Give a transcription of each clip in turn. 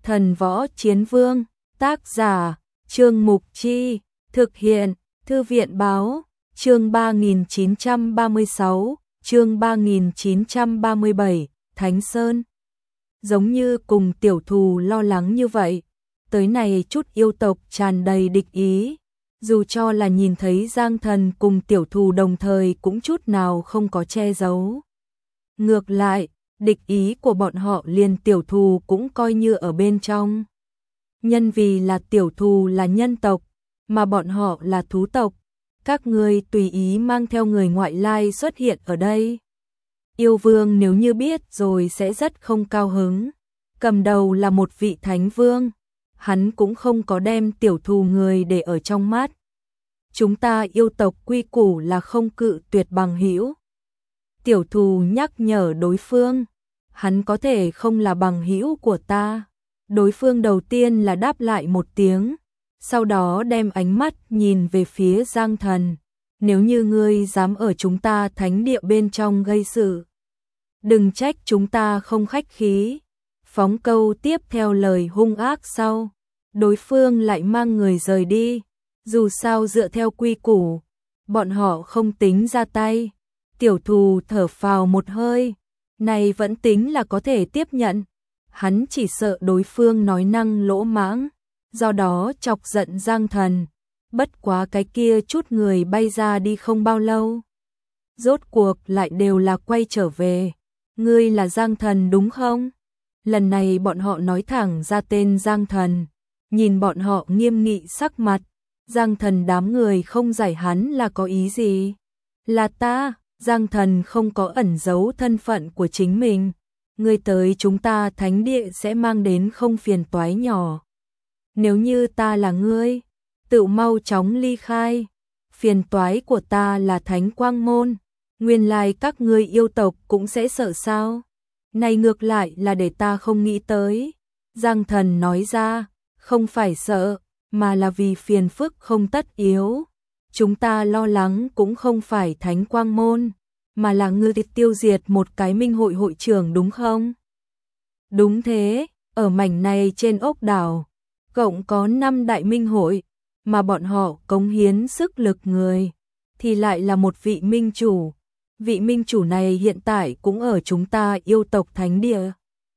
Thần Võ Chiến Vương, tác giả, Trương Mục Chi, thực hiện, Thư viện Báo, chương 3936, chương 3937, Thánh Sơn. Giống như cùng tiểu thù lo lắng như vậy, tới này chút yêu tộc tràn đầy địch ý, dù cho là nhìn thấy Giang Thần cùng tiểu thù đồng thời cũng chút nào không có che giấu. Ngược lại, địch ý của bọn họ liền tiểu thù cũng coi như ở bên trong. Nhân vì là tiểu thù là nhân tộc, mà bọn họ là thú tộc, các ngươi tùy ý mang theo người ngoại lai xuất hiện ở đây. Yêu vương nếu như biết rồi sẽ rất không cao hứng. Cầm đầu là một vị thánh vương, hắn cũng không có đem tiểu thù người để ở trong mắt. Chúng ta yêu tộc quy củ là không cự tuyệt bằng hữu. Tiểu thù nhắc nhở đối phương, hắn có thể không là bằng hữu của ta. Đối phương đầu tiên là đáp lại một tiếng, sau đó đem ánh mắt nhìn về phía Giang Thần. Nếu như ngươi dám ở chúng ta thánh địa bên trong gây sự, đừng trách chúng ta không khách khí. Phóng câu tiếp theo lời hung ác sau, đối phương lại mang người rời đi. Dù sao dựa theo quy củ, bọn họ không tính ra tay. Tiểu thù thở phào một hơi, này vẫn tính là có thể tiếp nhận. Hắn chỉ sợ đối phương nói năng lỗ mãng, do đó chọc giận Giang Thần. Bất quá cái kia chút người bay ra đi không bao lâu, rốt cuộc lại đều là quay trở về. Ngươi là Giang Thần đúng không? Lần này bọn họ nói thẳng ra tên Giang Thần, nhìn bọn họ nghiêm nghị sắc mặt. Giang Thần đám người không giải hắn là có ý gì. Là ta. Giang Thần không có ẩn giấu thân phận của chính mình. Ngươi tới chúng ta thánh địa sẽ mang đến không phiền toái nhỏ. Nếu như ta là ngươi, tự mau chóng ly khai. Phiền toái của ta là Thánh Quang Môn. Nguyên lai các ngươi yêu tộc cũng sẽ sợ sao? Này ngược lại là để ta không nghĩ tới. Giang Thần nói ra, không phải sợ, mà là vì phiền phức không tất yếu. Chúng ta lo lắng cũng không phải Thánh Quang Môn, mà là ngươi tiêu diệt một cái minh hội hội trưởng đúng không? Đúng thế, ở mảnh này trên ốc đảo, cộng có 5 đại minh hội, mà bọn họ cống hiến sức lực người, thì lại là một vị minh chủ. Vị minh chủ này hiện tại cũng ở chúng ta yêu tộc thánh địa.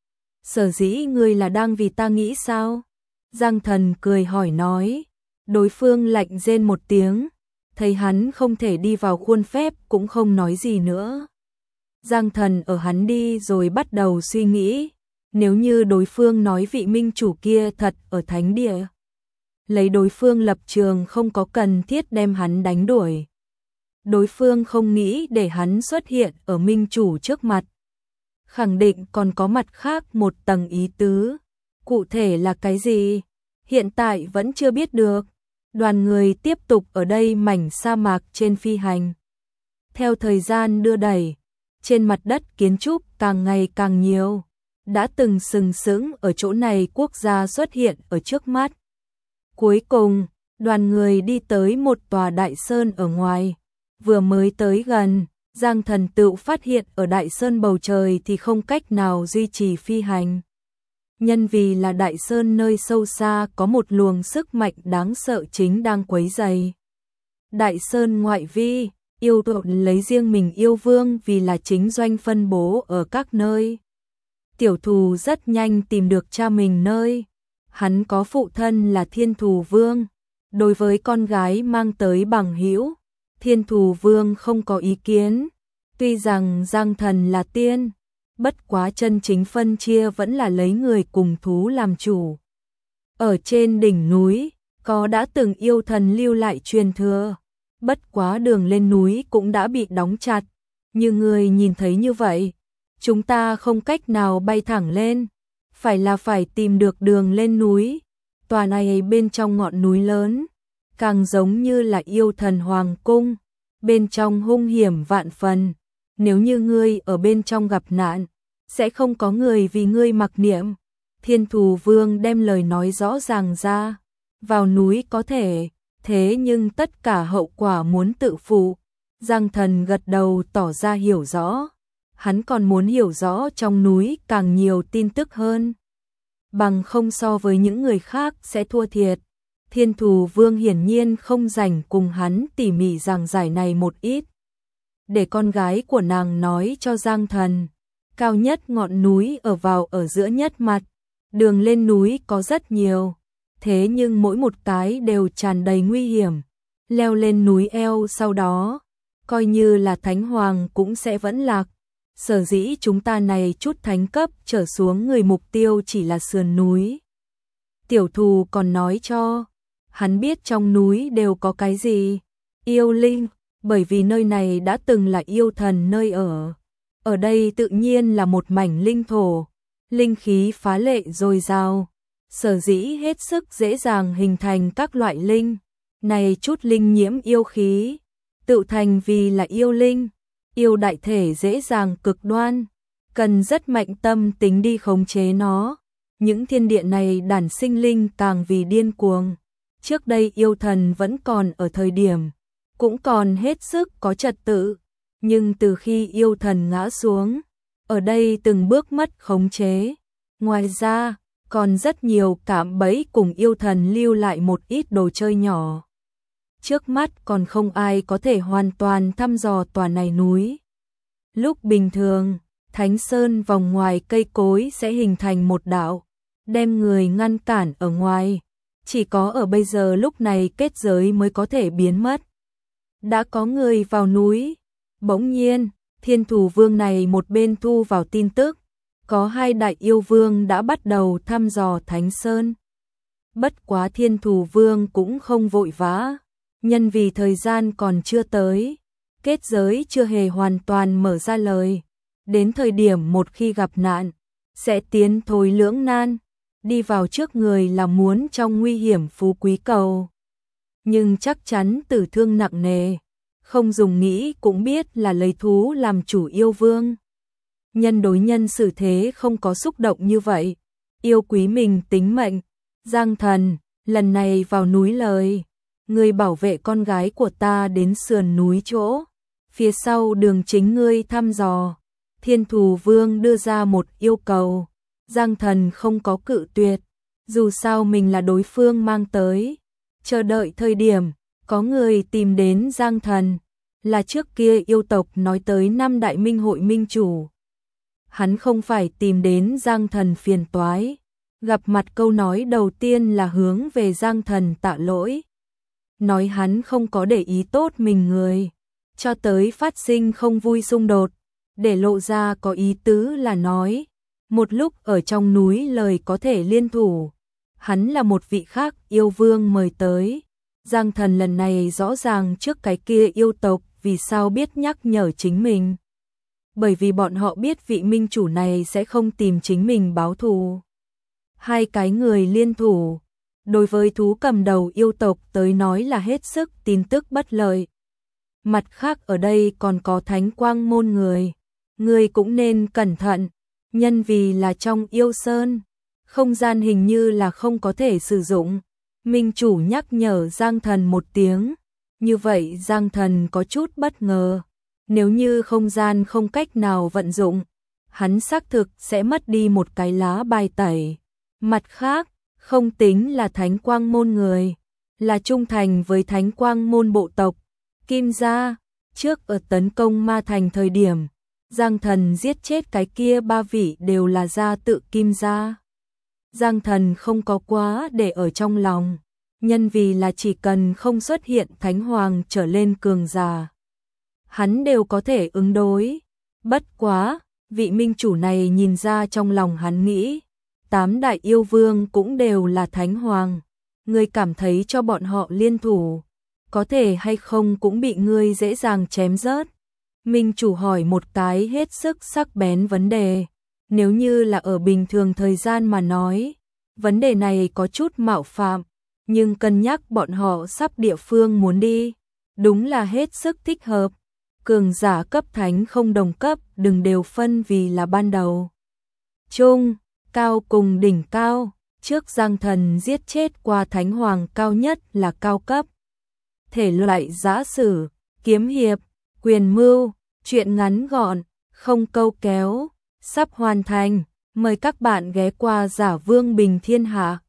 Sở dĩ ngươi là đang vì ta nghĩ sao? Giang Thần cười hỏi nói. Đối phương lạnh rên một tiếng, thấy hắn không thể đi vào khuôn phép cũng không nói gì nữa. Giang Thần ở hắn đi rồi bắt đầu suy nghĩ, nếu như đối phương nói vị minh chủ kia thật ở thánh địa, lấy đối phương lập trường không có cần thiết đem hắn đánh đuổi. Đối phương không nghĩ để hắn xuất hiện ở minh chủ trước mặt, khẳng định còn có mặt khác một tầng ý tứ. Cụ thể là cái gì? Hiện tại vẫn chưa biết được. Đoàn người tiếp tục ở đây mảnh sa mạc trên phi hành. Theo thời gian đưa đẩy, trên mặt đất kiến trúc càng ngày càng nhiều. Đã từng sừng sững ở chỗ này quốc gia xuất hiện ở trước mắt. Cuối cùng, đoàn người đi tới một tòa đại sơn ở ngoài. Vừa mới tới gần, Giang Thần tự phát hiện ở đại sơn bầu trời thì không cách nào duy trì phi hành. Nhân vì là đại sơn nơi sâu xa có một luồng sức mạnh đáng sợ chính đang quấy rầy. Đại sơn ngoại vi, yêu tộc lấy riêng mình yêu vương vì là chính doanh phân bố ở các nơi. Tiểu thù rất nhanh tìm được cha mình nơi. Hắn có phụ thân là Thiên Thù Vương. Đối với con gái mang tới bằng hữu, Thiên Thù Vương không có ý kiến. Tuy rằng Giang Thần là tiên, bất quá chân chính phân chia vẫn là lấy người cùng thú làm chủ. Ở trên đỉnh núi, có đã từng yêu thần lưu lại truyền thừa, bất quá đường lên núi cũng đã bị đóng chặt. Như người nhìn thấy như vậy, chúng ta không cách nào bay thẳng lên, phải tìm được đường lên núi. Tòa này bên trong ngọn núi lớn, càng giống như là yêu thần hoàng cung, bên trong hung hiểm vạn phần. Nếu như ngươi ở bên trong gặp nạn, sẽ không có người vì ngươi mặc niệm. Thiên Thù Vương đem lời nói rõ ràng ra. Vào núi có thể, thế nhưng tất cả hậu quả muốn tự phụ. Giang Thần gật đầu tỏ ra hiểu rõ. Hắn còn muốn hiểu rõ trong núi càng nhiều tin tức hơn. bằng không so với những người khác sẽ thua thiệt. Thiên Thù Vương hiển nhiên không rảnh cùng hắn tỉ mỉ giảng giải này một ít. Để con gái của nàng nói cho Giang Thần, cao nhất ngọn núi ở giữa nhất mặt, đường lên núi có rất nhiều, thế nhưng mỗi một cái đều tràn đầy nguy hiểm. Leo lên núi eo sau đó, coi như là Thánh Hoàng cũng sẽ vẫn lạc. Sở dĩ chúng ta này chút thánh cấp trở xuống người mục tiêu chỉ là sườn núi. Tiểu Thù còn nói cho hắn biết trong núi đều có cái gì? Yêu linh, bởi vì nơi này đã từng là yêu thần nơi ở. Ở đây tự nhiên là một mảnh linh thổ, linh khí phá lệ dồi dào, sở dĩ hết sức dễ dàng hình thành các loại linh. Này chút linh nhiễm yêu khí, tự thành vì là yêu linh, yêu đại thể dễ dàng cực đoan, cần rất mạnh tâm tính đi khống chế nó. Những thiên địa này đản sinh linh càng vì điên cuồng. Trước đây yêu thần vẫn còn ở thời điểm, cũng còn hết sức có trật tự, nhưng từ khi yêu thần ngã xuống, ở đây từng bước mất khống chế. Ngoài ra, còn rất nhiều cạm bẫy cùng yêu thần lưu lại một ít đồ chơi nhỏ. Trước mắt còn không ai có thể hoàn toàn thăm dò tòa này núi. Lúc bình thường, Thánh Sơn vòng ngoài cây cối sẽ hình thành một đạo, đem người ngăn cản ở ngoài. Chỉ có ở bây giờ lúc này kết giới mới có thể biến mất. Đã có người vào núi. Bỗng nhiên, Thiên Thù Vương này một bên thu vào tin tức, có 2 đại yêu vương đã bắt đầu thăm dò Thánh Sơn. Bất quá Thiên Thù Vương cũng không vội vã, nhân vì thời gian còn chưa tới, kết giới chưa hề hoàn toàn mở ra lời. Đến thời điểm một khi gặp nạn, sẽ tiến thối lưỡng nan, đi vào trước người là muốn trong nguy hiểm phú quý cầu. Nhưng chắc chắn tử thương nặng nề, không dùng nghĩ cũng biết là lấy thú làm chủ yêu vương. Nhân đối nhân xử thế không có xúc động như vậy, yêu quý mình tính mệnh. Giang Thần, lần này vào núi lời, ngươi bảo vệ con gái của ta đến sườn núi chỗ, phía sau đường chính ngươi thăm dò. Thiên Thù Vương đưa ra một yêu cầu, Giang Thần không có cự tuyệt, dù sao mình là đối phương mang tới. Chờ đợi thời điểm, có người tìm đến Giang Thần, là trước kia yêu tộc nói tới 5 đại minh hội minh chủ. Hắn không phải tìm đến Giang Thần phiền toái, gặp mặt câu nói đầu tiên là hướng về Giang Thần tạ lỗi. Nói hắn không có để ý tốt mình người, cho tới phát sinh không vui xung đột, để lộ ra có ý tứ là nói. Một lúc ở trong núi lời có thể liên thủ, hắn là một vị khác yêu vương mời tới. Giang Thần lần này rõ ràng trước cái kia yêu tộc vì sao biết nhắc nhở chính mình. Bởi vì bọn họ biết vị minh chủ này sẽ không tìm chính mình báo thù. 2 cái người liên thủ, đối với thú cầm đầu yêu tộc tới nói là hết sức tin tức bất lợi. Mặt khác ở đây còn có Thánh Quang môn người cũng nên cẩn thận, nhân vì là trong yêu sơn, không gian hình như là không có thể sử dụng. Minh chủ nhắc nhở Giang Thần một tiếng, như vậy Giang Thần có chút bất ngờ. Nếu như không gian không cách nào vận dụng, hắn xác thực sẽ mất đi một cái lá bài tẩy. Mặt khác, không tính là Thánh Quang môn người, là trung thành với Thánh Quang môn bộ tộc Kim gia. Trước ở tấn công Ma Thành thời điểm, Giang Thần giết chết cái kia 3 vị đều là gia tự Kim gia. Giang Thần không có quá để ở trong lòng, nhân vì là chỉ cần không xuất hiện Thánh Hoàng trở lên cường giả, hắn đều có thể ứng đối. Bất quá, vị minh chủ này nhìn ra trong lòng hắn nghĩ, 8 đại yêu vương cũng đều là Thánh Hoàng, ngươi cảm thấy cho bọn họ liên thủ, có thể hay không cũng bị ngươi dễ dàng chém rớt. Minh chủ hỏi một cái hết sức sắc bén vấn đề, nếu như là ở bình thường thời gian mà nói, vấn đề này có chút mạo phạm, nhưng cân nhắc bọn họ sắp địa phương muốn đi, đúng là hết sức thích hợp. Cường giả cấp thánh không đồng cấp đừng đều phân vì là ban đầu, trung, cao cùng đỉnh cao. Trước Giang Thần giết chết qua Thánh Hoàng cao nhất là cao cấp. Thể loại giã sử, kiếm hiệp, quyền mưu, truyện ngắn gọn, không câu kéo, sắp hoàn thành. Mời các bạn ghé qua Giả Vương Bình Thiên Hạ.